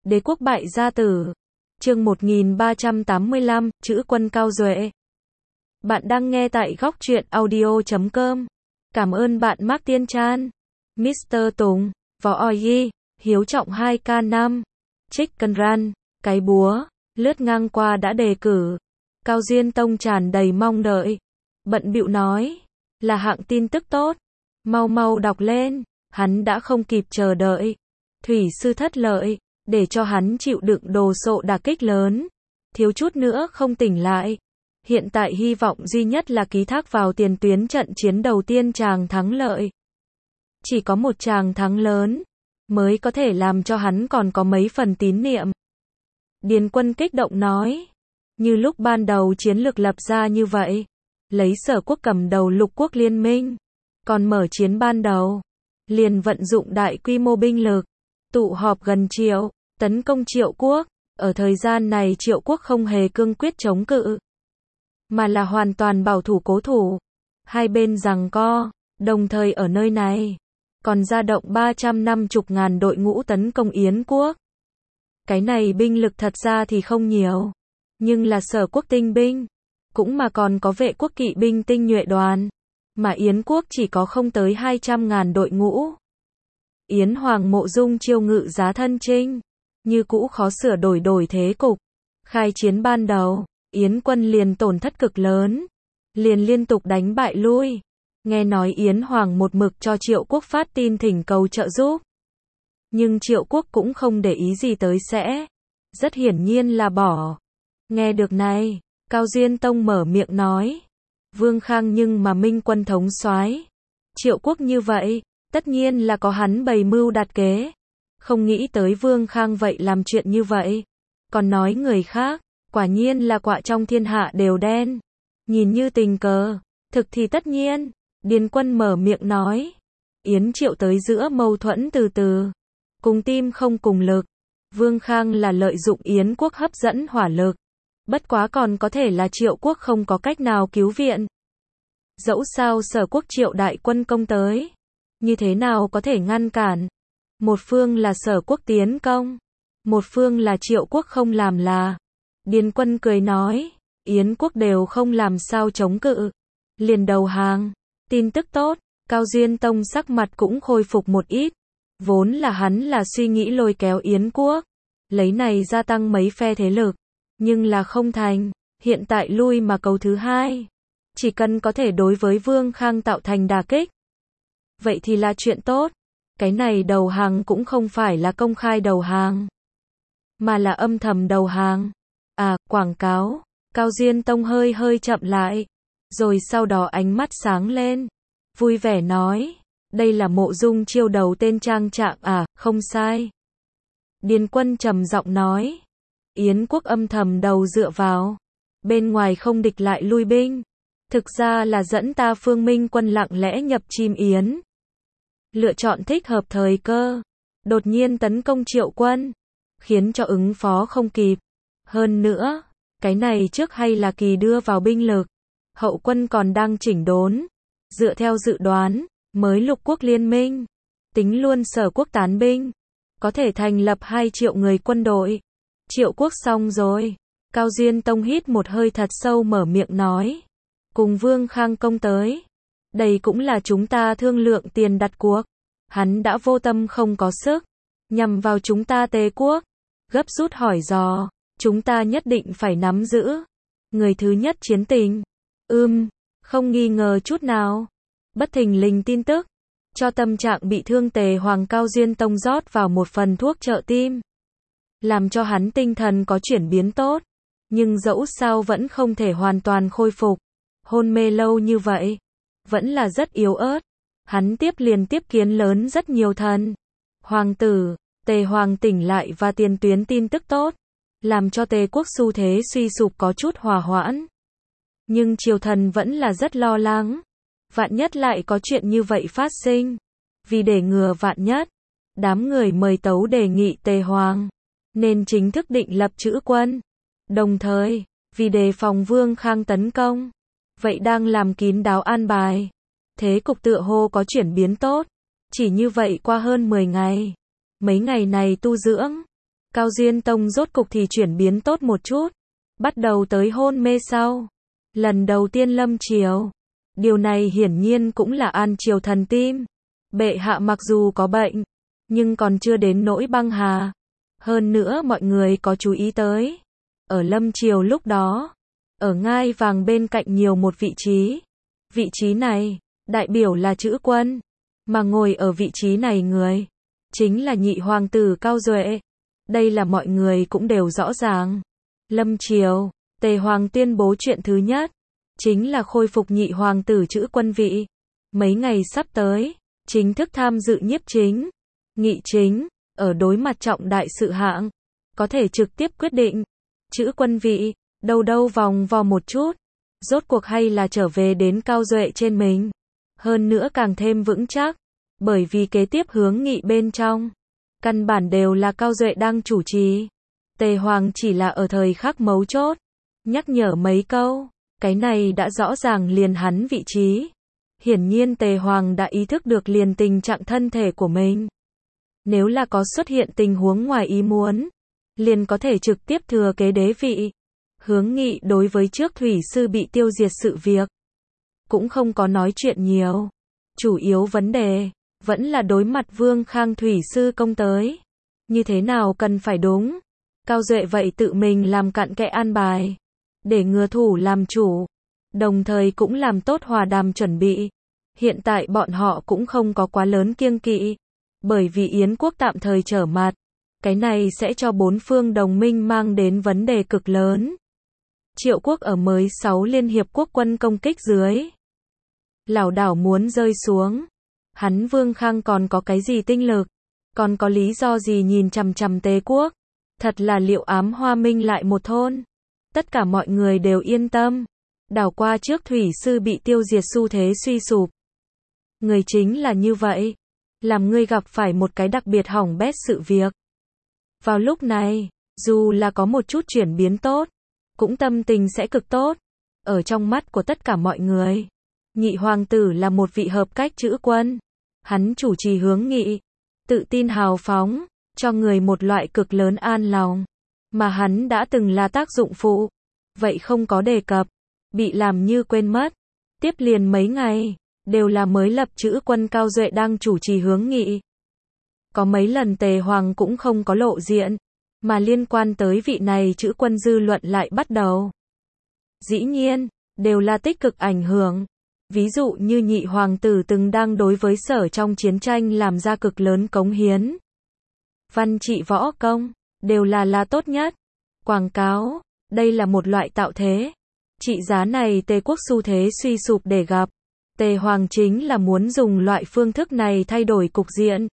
Đế quốc bại gia tử. Chương 1385, chữ quân cao duệ. Bạn đang nghe tại góc truyện audio.com. Cảm ơn bạn Mark Tiên Chan, Mr. Tùng, Võ Oi, Hiếu Trọng 2K5, Chicken Run, cái búa, lướt ngang qua đã đề cử. Cao Diên Tông tràn đầy mong đợi. Bận bịu nói, là hạng tin tức tốt. Mau mau đọc lên, hắn đã không kịp chờ đợi. Thủy sư thất lợi, để cho hắn chịu đựng đồ sộ đả kích lớn. Thiếu chút nữa không tỉnh lại. Hiện tại hy vọng duy nhất là ký thác vào tiền tuyến trận chiến đầu tiên chàng thắng lợi. Chỉ có một chàng thắng lớn, mới có thể làm cho hắn còn có mấy phần tín niệm. Điền Quân kích động nói, như lúc ban đầu chiến lược lập ra như vậy, lấy Sở quốc cầm đầu lục quốc liên minh, còn mở chiến ban đầu, liền vận dụng đại quy mô binh lực, tụ họp gần triệu, tấn công Triệu quốc. Ở thời gian này Triệu quốc không hề cương quyết chống cự, mà là hoàn toàn bảo thủ cố thủ. Hai bên giằng co, đồng thời ở nơi này, còn ra động 350.000 đội ngũ tấn công Yến quốc. Cái này binh lực thật ra thì không nhiều, nhưng là Sở quốc tinh binh, cũng mà còn có Vệ quốc kỵ binh tinh nhuệ đoàn, mà Yến quốc chỉ có không tới 200.000 đội ngũ. Yến Hoàng Mộ Dung chiêu ngự giá thân chinh, như cũ khó sửa đổi thế cục. Khai chiến ban đầu, Yến quân liền tổn thất cực lớn, liền liên tục đánh bại lui. Nghe nói Yến Hoàng một mực cho Triệu quốc phát tin thỉnh cầu trợ giúp, nhưng Triệu quốc cũng không để ý gì tới sẽ, rất hiển nhiên là bỏ. Nghe được này, Cao Diên Tông mở miệng nói, Vương Khang nhưng mà minh quân thống soái, Triệu quốc như vậy, tất nhiên là có hắn bày mưu đặt kế. Không nghĩ tới Vương Khang vậy làm chuyện như vậy. Còn nói người khác, quả nhiên là quạ trong thiên hạ đều đen. Nhìn như tình cờ, thực thì tất nhiên. Điền Quân mở miệng nói, Yến Triệu tới giữa mâu thuẫn từ từ, cùng tim không cùng lực. Vương Khang là lợi dụng Yến quốc hấp dẫn hỏa lực, bất quá còn có thể là Triệu quốc không có cách nào cứu viện. Dẫu sao Sở quốc Triệu đại quân công tới, như thế nào có thể ngăn cản? Một phương là Sở quốc tiến công, một phương là Triệu quốc không làm là. Điền Quân cười nói, Yến quốc đều không làm sao chống cự, liền đầu hàng. Tin tức tốt, Cao Diên Tông sắc mặt cũng khôi phục một ít. Vốn là hắn là suy nghĩ lôi kéo Yến quốc, lấy này gia tăng mấy phe thế lực, nhưng là không thành. Hiện tại lui mà cầu thứ hai, chỉ cần có thể đối với Vương Khang tạo thành đả kích, vậy thì là chuyện tốt. Cái này đầu hàng cũng không phải là công khai đầu hàng, mà là âm thầm đầu hàng. À, quảng cáo. Cao Diên Tông hơi chậm lại, rồi sau đó ánh mắt sáng lên, vui vẻ nói, đây là Mộ Dung chiêu đầu tên trang trạng à? Không sai. Điền Quân trầm giọng nói, Yến quốc âm thầm đầu dựa vào, bên ngoài không địch lại lui binh, thực ra là dẫn ta Phương Minh quân lặng lẽ nhập chim Yến, lựa chọn thích hợp thời cơ, đột nhiên tấn công Triệu quân, khiến cho ứng phó không kịp. Hơn nữa, cái này trước hay là kỳ đưa vào binh lực, hậu quân còn đang chỉnh đốn. Dựa theo dự đoán, mới lục quốc liên minh, tính luôn Sở quốc tán binh, có thể thành lập 2 triệu người quân đội. Triệu quốc xong rồi. Cao Diên Tông hít một hơi thật sâu mở miệng nói, cùng Vương Khang công tới, đây cũng là chúng ta thương lượng tiền đặt cuộc. Hắn đã vô tâm không có sức, nhằm vào chúng ta Tề quốc, gấp rút hỏi dò, chúng ta nhất định phải nắm giữ. Người thứ nhất chiến tình. Không nghi ngờ chút nào. Bất thình lình tin tức, cho tâm trạng bị thương Tề Hoàng Cao Diên Tông rót vào một phần thuốc trợ tim, làm cho hắn tinh thần có chuyển biến tốt, nhưng dẫu sao vẫn không thể hoàn toàn khôi phục. Hôn mê lâu như vậy, vẫn là rất yếu ớt. Hắn liên tiếp kiến lớn rất nhiều thần. Hoàng tử, Tề Hoàng tỉnh lại và tiền tuyến tin tức tốt, làm cho Tề quốc xu thế suy sụp có chút hòa hoãn. Nhưng triều thần vẫn là rất lo lắng. Vạn nhất lại có chuyện như vậy phát sinh. Vì để ngừa vạn nhất, đám người mời tấu đề nghị Tề Hoàng nên chính thức định lập chữ quân. Đồng thời, vì đề phòng Vương Khang tấn công, vậy đang làm kín đáo an bài. Thế cục tựa hồ có chuyển biến tốt. Chỉ như vậy qua hơn 10 ngày. Mấy ngày này tu dưỡng, Cao Duyên Tông rốt cục thì chuyển biến tốt một chút. Bắt đầu tới hôn mê sau. Lần đầu tiên lâm triều. Điều này hiển nhiên cũng là an triều thần tim. Bệ hạ mặc dù có bệnh, nhưng còn chưa đến nỗi băng hà. Hơn nữa mọi người có chú ý tới. Ở lâm triều lúc đó, ở ngai vàng bên cạnh nhiều một vị trí. Vị trí này, đại biểu là chữ quân. Mà ngồi ở vị trí này người, chính là nhị hoàng tử Cao Duệ. Đây là mọi người cũng đều rõ ràng. Lâm triều, Tề Hoàng tuyên bố chuyện thứ nhất, chính là khôi phục nhị hoàng tử chữ quân vị. Mấy ngày sắp tới, chính thức tham dự nhiếp chính, nghị chính, ở đối mặt trọng đại sự hạng, có thể trực tiếp quyết định. Chữ quân vị, đâu đâu vòng vo một chút, rốt cuộc hay là trở về đến Cao Duệ trên mình. Hơn nữa càng thêm vững chắc, bởi vì kế tiếp hướng nghị bên trong, căn bản đều là Cao Duệ đang chủ trì. Tề Hoàng chỉ là ở thời khắc mấu chốt, nhắc nhở mấy câu, cái này đã rõ ràng liền hắn vị trí. Hiển nhiên Tề Hoàng đã ý thức được liền tình trạng thân thể của mình. Nếu là có xuất hiện tình huống ngoài ý muốn, liền có thể trực tiếp thừa kế đế vị. Hướng nghị đối với trước thủy sư bị tiêu diệt sự việc, cũng không có nói chuyện nhiều. Chủ yếu vấn đề, vẫn là đối mặt Vương Khang thủy sư công tới. Như thế nào cần phải đúng. Cao Duệ vậy tự mình làm cặn kẽ an bài. Để ngừa thủ làm chủ. Đồng thời cũng làm tốt hòa đàm chuẩn bị. Hiện tại bọn họ cũng không có quá lớn kiêng kỵ. Bởi vì Yến quốc tạm thời trở mặt. Cái này sẽ cho bốn phương đồng minh mang đến vấn đề cực lớn. Triệu quốc ở mới 6 Liên Hiệp Quốc quân công kích dưới. Lảo đảo muốn rơi xuống. Hắn Vương Khang còn có cái gì tinh lực? Còn có lý do gì nhìn chằm chằm Tề quốc? Thật là liệu ám hoa minh lại một thôn. Tất cả mọi người đều yên tâm. Đảo qua trước thủy sư bị tiêu diệt xu thế suy sụp. Người chính là như vậy. Làm ngươi gặp phải một cái đặc biệt hỏng bét sự việc. Vào lúc này, dù là có một chút chuyển biến tốt, cũng tâm tình sẽ cực tốt. Ở trong mắt của tất cả mọi người, nhị hoàng tử là một vị hợp cách chữ quân. Hắn chủ trì hướng nghị, tự tin hào phóng, cho người một loại cực lớn an lòng. Mà hắn đã từng là tác dụng phụ, vậy không có đề cập, bị làm như quên mất. Tiếp liền mấy ngày, đều là mới lập chữ quân Cao Duệ đang chủ trì hướng nghị. Có mấy lần Tề Hoàng cũng không có lộ diện, mà liên quan tới vị này chữ quân dư luận lại bắt đầu. Dĩ nhiên, đều là tích cực ảnh hưởng. Ví dụ như nhị hoàng tử từng đang đối với Sở trong chiến tranh làm ra cực lớn cống hiến. Văn trị võ công, đều là tốt nhất. Quảng cáo, đây là một loại tạo thế. Trị giá này Tề quốc xu thế suy sụp để gặp. Tề Hoàng chính là muốn dùng loại phương thức này thay đổi cục diện.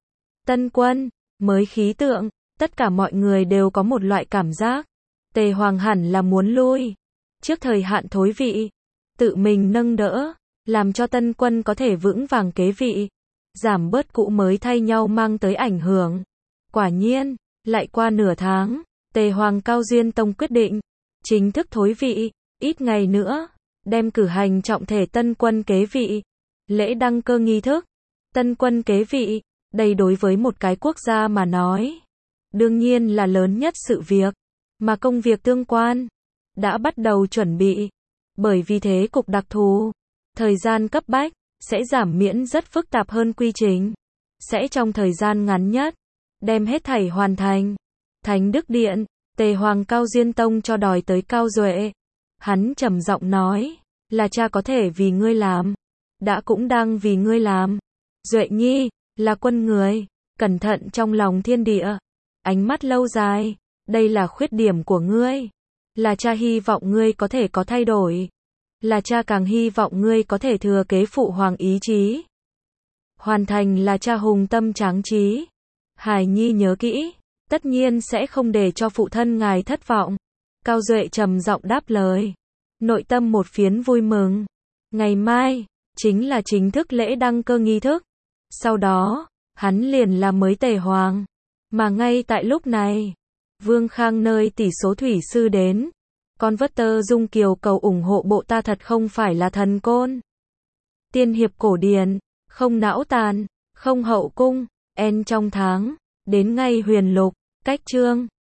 Tân quân, mới khí tượng, tất cả mọi người đều có một loại cảm giác. Tề Hoàng hẳn là muốn lui. Trước thời hạn thối vị, tự mình nâng đỡ, làm cho tân quân có thể vững vàng kế vị. Giảm bớt cũ mới thay nhau mang tới ảnh hưởng. Quả nhiên, lại qua nửa tháng, Tề Hoàng Cao Duyên Tông quyết định, chính thức thối vị, ít ngày nữa, đem cử hành trọng thể tân quân kế vị. Lễ đăng cơ nghi thức, tân quân kế vị, đây đối với một cái quốc gia mà nói, đương nhiên là lớn nhất sự việc, mà công việc tương quan, đã bắt đầu chuẩn bị. Bởi vì thế cục đặc thù, thời gian cấp bách, sẽ giảm miễn rất phức tạp hơn quy trình, sẽ trong thời gian ngắn nhất, đem hết thảy hoàn thành. Thánh Đức Điện, Tề Hoàng Cao Duyên Tông cho đòi tới Cao Duệ. Hắn trầm giọng nói, là cha có thể vì ngươi làm, đã cũng đang vì ngươi làm. Duệ nhi, là quân người, cẩn thận trong lòng thiên địa, ánh mắt lâu dài, đây là khuyết điểm của ngươi. Là cha hy vọng ngươi có thể có thay đổi. Là cha càng hy vọng ngươi có thể thừa kế phụ hoàng ý chí. Hoàn thành là cha hùng tâm tráng trí. Hải nhi nhớ kỹ, tất nhiên sẽ không để cho phụ thân ngài thất vọng. Cao Duệ trầm giọng đáp lời. Nội tâm một phiến vui mừng. Ngày mai, chính là chính thức lễ đăng cơ nghi thức. Sau đó, hắn liền là mới Tề Hoàng. Mà ngay tại lúc này, Vương Khang nơi tỷ số thủy sư đến. Con vất tơ Dung Kiều cầu ủng hộ bộ ta thật không phải là thần côn. Tiên hiệp cổ điển, không não tàn, không hậu cung, en trong tháng, đến ngay huyền lục, Cách chương